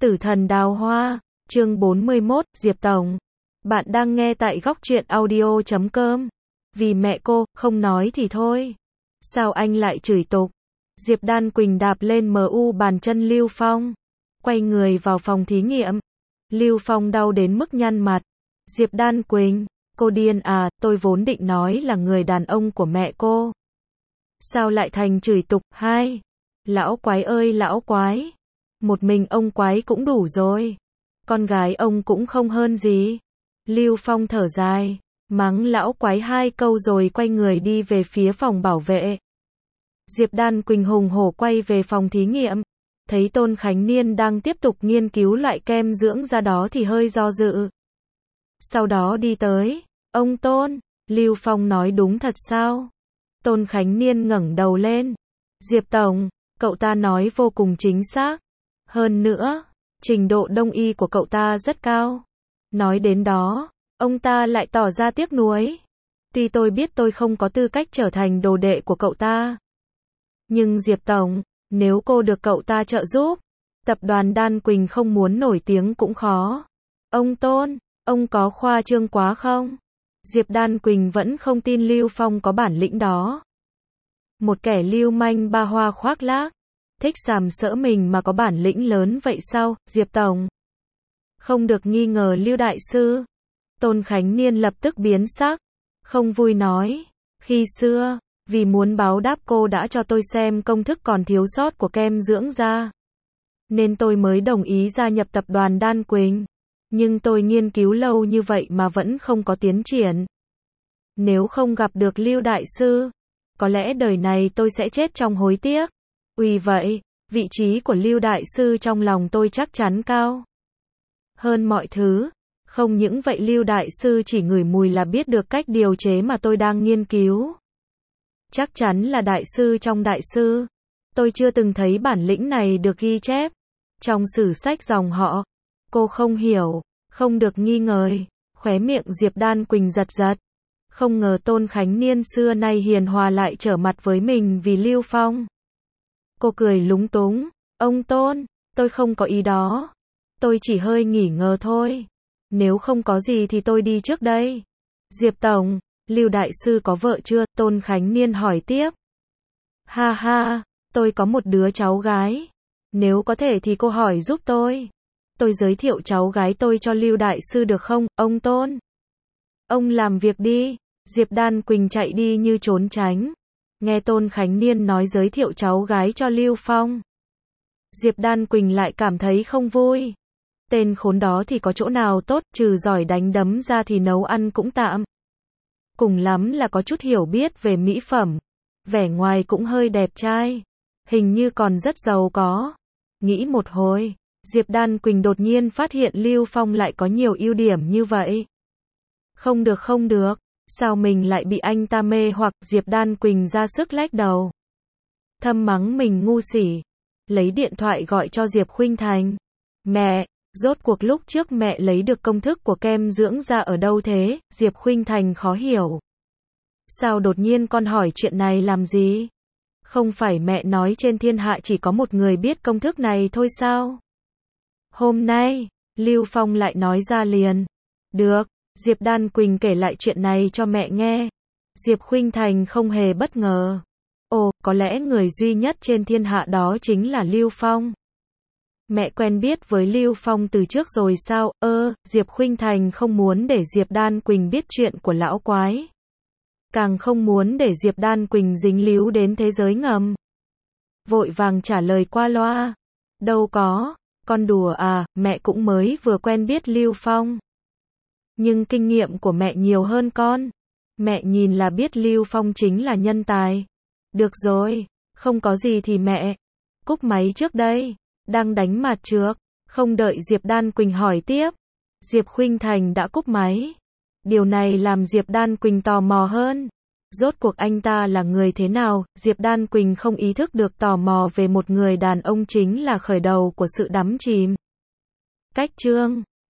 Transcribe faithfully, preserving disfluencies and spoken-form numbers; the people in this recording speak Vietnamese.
Tử thần đào hoa, chương bốn mươi mốt, Diệp Tổng. Bạn đang nghe tại góc truyện audio chấm com. Vì mẹ cô, không nói thì thôi. Sao anh lại chửi tục? Diệp Đan Quỳnh đạp lên em u bàn chân Lưu Phong. Quay người vào phòng thí nghiệm. Lưu Phong đau đến mức nhăn mặt. Diệp Đan Quỳnh, cô điên à, tôi vốn định nói là người đàn ông của mẹ cô. Sao lại thành chửi tục? Hai. Lão quái ơi lão quái. Một mình ông quái cũng đủ rồi. Con gái ông cũng không hơn gì. Lưu Phong thở dài, mắng lão quái hai câu rồi quay người đi về phía phòng bảo vệ. Diệp Đan Quỳnh hùng hổ quay về phòng thí nghiệm. Thấy Tôn Khánh Niên đang tiếp tục nghiên cứu loại kem dưỡng da đó thì hơi do dự. Sau đó đi tới. Ông Tôn, Lưu Phong nói đúng thật sao? Tôn Khánh Niên ngẩng đầu lên. Diệp Tổng, cậu ta nói vô cùng chính xác. Hơn nữa, trình độ đông y của cậu ta rất cao. Nói đến đó, ông ta lại tỏ ra tiếc nuối. Tuy tôi biết tôi không có tư cách trở thành đồ đệ của cậu ta. Nhưng Diệp Tổng, nếu cô được cậu ta trợ giúp, tập đoàn Đan Quỳnh không muốn nổi tiếng cũng khó. Ông Tôn, ông có khoa trương quá không? Diệp Đan Quỳnh vẫn không tin Lưu Phong có bản lĩnh đó. Một kẻ lưu manh ba hoa khoác lác, thích sàm sỡ mình mà có bản lĩnh lớn vậy sao, Diệp Tổng? Không được nghi ngờ Lưu Đại Sư. Tôn Khánh Niên lập tức biến sắc, không vui nói, khi xưa, vì muốn báo đáp cô đã cho tôi xem công thức còn thiếu sót của kem dưỡng da, nên tôi mới đồng ý gia nhập tập đoàn Đan Quỳnh. Nhưng tôi nghiên cứu lâu như vậy mà vẫn không có tiến triển. Nếu không gặp được Lưu Đại Sư, có lẽ đời này tôi sẽ chết trong hối tiếc. Vì vậy, vị trí của Lưu Đại Sư trong lòng tôi chắc chắn cao hơn mọi thứ. Không những vậy Lưu Đại Sư chỉ ngửi mùi là biết được cách điều chế mà tôi đang nghiên cứu. Chắc chắn là Đại Sư trong Đại Sư. Tôi chưa từng thấy bản lĩnh này được ghi chép trong sử sách dòng họ. Cô không hiểu, không được nghi ngờ. Khóe miệng Diệp Đan Quỳnh giật giật. Không ngờ Tôn Khánh Niên xưa nay hiền hòa lại trở mặt với mình vì Lưu Phong. Cô cười lúng túng. Ông Tôn, tôi không có ý đó. Tôi chỉ hơi nghỉ ngờ thôi. Nếu không có gì thì tôi đi trước đây. Diệp Tổng, Lưu Đại Sư có vợ chưa? Tôn Khánh Niên hỏi tiếp. Ha ha, tôi có một đứa cháu gái. Nếu có thể thì cô hỏi giúp tôi. Tôi giới thiệu cháu gái tôi cho Lưu Đại Sư được không, ông Tôn? Ông làm việc đi. Diệp Đan Quỳnh chạy đi như trốn tránh. Nghe Tôn Khánh Niên nói giới thiệu cháu gái cho Lưu Phong, Diệp Đan Quỳnh lại cảm thấy không vui. Tên khốn đó thì có chỗ nào tốt, trừ giỏi đánh đấm ra thì nấu ăn cũng tạm. Cùng lắm là có chút hiểu biết về mỹ phẩm. Vẻ ngoài cũng hơi đẹp trai. Hình như còn rất giàu có. Nghĩ một hồi, Diệp Đan Quỳnh đột nhiên phát hiện Lưu Phong lại có nhiều ưu điểm như vậy. Không được không được, sao mình lại bị anh ta mê hoặc? Diệp Đan Quỳnh ra sức lách đầu. Thầm mắng mình ngu xỉ. Lấy điện thoại gọi cho Diệp Khuynh Thành. Mẹ, rốt cuộc lúc trước mẹ lấy được công thức của kem dưỡng da ở đâu thế? Diệp Khuynh Thành khó hiểu. Sao đột nhiên con hỏi chuyện này làm gì? Không phải mẹ nói trên thiên hạ chỉ có một người biết công thức này thôi sao? Hôm nay, Lưu Phong lại nói ra liền. Được, Diệp Đan Quỳnh kể lại chuyện này cho mẹ nghe. Diệp Khuynh Thành không hề bất ngờ. Ồ, có lẽ người duy nhất trên thiên hạ đó chính là Lưu Phong. Mẹ quen biết với Lưu Phong từ trước rồi sao? Ơ, Diệp Khuynh Thành không muốn để Diệp Đan Quỳnh biết chuyện của lão quái. Càng không muốn để Diệp Đan Quỳnh dính líu đến thế giới ngầm. Vội vàng trả lời qua loa. Đâu có, con đùa à, mẹ cũng mới vừa quen biết Lưu Phong. Nhưng kinh nghiệm của mẹ nhiều hơn con. Mẹ nhìn là biết Lưu Phong chính là nhân tài. Được rồi, không có gì thì mẹ cúp máy trước đây. Đang đánh mặt trước. Không đợi Diệp Đan Quỳnh hỏi tiếp, Diệp Khuynh Thành đã cúp máy. Điều này làm Diệp Đan Quỳnh tò mò hơn. Rốt cuộc anh ta là người thế nào? Diệp Đan Quỳnh không ý thức được tò mò về một người đàn ông chính là khởi đầu của sự đắm chìm. Cách chương